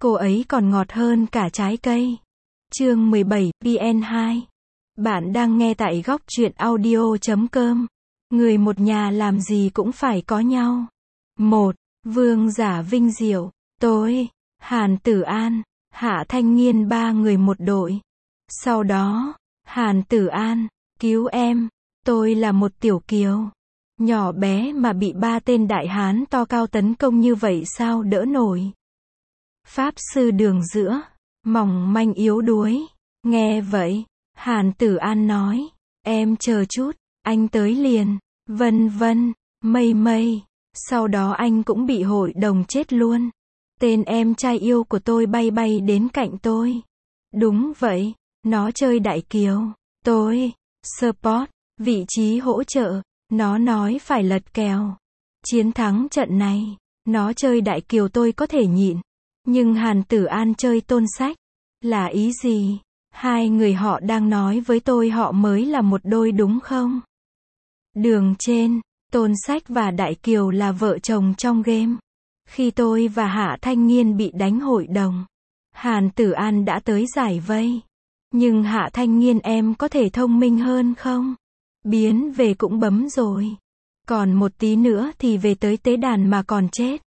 cô ấy còn ngọt hơn cả trái cây. Chương 17, PN2. Bạn đang nghe tại góc truyện audio.com. Người một nhà làm gì cũng phải có nhau. 1. Vương Giả Vinh Diệu. Tôi, Hàn Tử An, Hạ Thanh Nghiên, ba người một đội. Sau đó, Hàn Tử An, cứu em, tôi là một tiểu kiều. Nhỏ bé mà bị ba tên đại hán to cao tấn công như vậy sao đỡ nổi. Pháp sư đường giữa, mỏng manh yếu đuối. Nghe vậy, Hàn Tử An nói, em chờ chút, anh tới liền, vân vân, mây mây. Sau đó anh cũng bị hội đồng chết luôn. Tên em trai yêu của tôi bay bay đến cạnh tôi. Đúng vậy, nó chơi đại kiều. Tôi, support, vị trí hỗ trợ. Nó nói phải lật kèo. Chiến thắng trận này. Nó chơi đại kiều tôi có thể nhịn. Nhưng Hàn Tử An chơi tôn sách. Là ý gì? Hai người họ đang nói với tôi họ mới là một đôi đúng không? Đường trên, tôn sách và đại kiều là vợ chồng trong game. Khi tôi và Hạ Thanh Nghiên bị đánh hội đồng, Hàn Tử An đã tới giải vây. Nhưng Hạ Thanh Nghiên em có thể thông minh hơn không? Biến về cũng bấm rồi. Còn một tí nữa thì về tới tế đàn mà còn chết.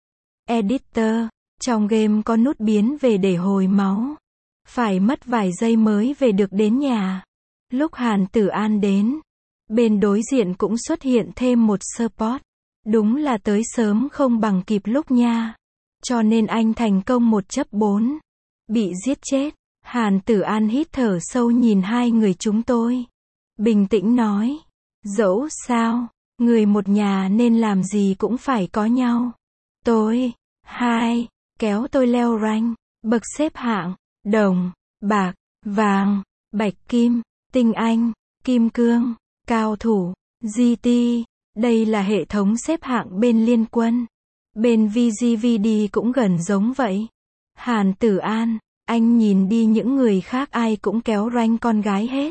Editor, trong game có nút biến về để hồi máu. Phải mất vài giây mới về được đến nhà. Lúc Hàn Tử An đến, bên đối diện cũng xuất hiện thêm một support. Đúng là tới sớm không bằng kịp lúc nha. Cho nên anh thành công 1-4. Bị giết chết. Hàn Tử An hít thở sâu nhìn hai người chúng tôi. Bình tĩnh nói. Dẫu sao, người một nhà nên làm gì cũng phải có nhau. Tôi, hai, kéo tôi leo rank, bậc xếp hạng, đồng, bạc, vàng, bạch kim, tinh anh, kim cương, cao thủ, GT. Đây là hệ thống xếp hạng bên liên quân. Bên VGVD cũng gần giống vậy. Hàn Tử An, anh nhìn đi những người khác ai cũng kéo rank con gái hết.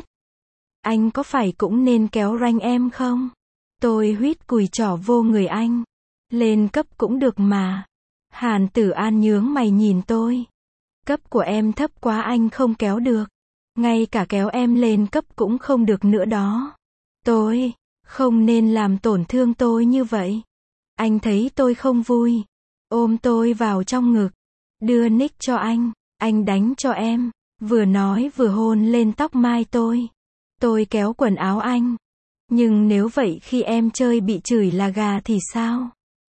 Anh có phải cũng nên kéo rank em không? Tôi huýt cùi trỏ vô người anh. Lên cấp cũng được mà. Hàn Tử An nhướng mày nhìn tôi. Cấp của em thấp quá anh không kéo được. Ngay cả kéo em lên cấp cũng không được nữa đó. Tôi không nên làm tổn thương tôi như vậy. Anh thấy tôi không vui. Ôm tôi vào trong ngực. Đưa nick cho anh đánh cho em. Vừa nói vừa hôn lên tóc mai tôi. Tôi kéo quần áo anh. Nhưng nếu vậy khi em chơi bị chửi là gà thì sao?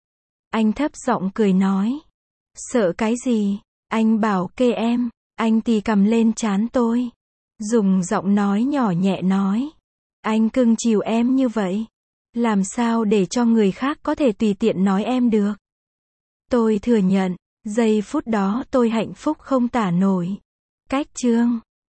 Anh thấp giọng cười nói. Sợ cái gì? Anh bảo kê em. Anh thì cầm lên trán tôi. Dùng giọng nói nhỏ nhẹ nói. Anh cưng chiều em như vậy. Làm sao để cho người khác có thể tùy tiện nói em được? Tôi thừa nhận. Giây phút đó tôi hạnh phúc không tả nổi. Cách chương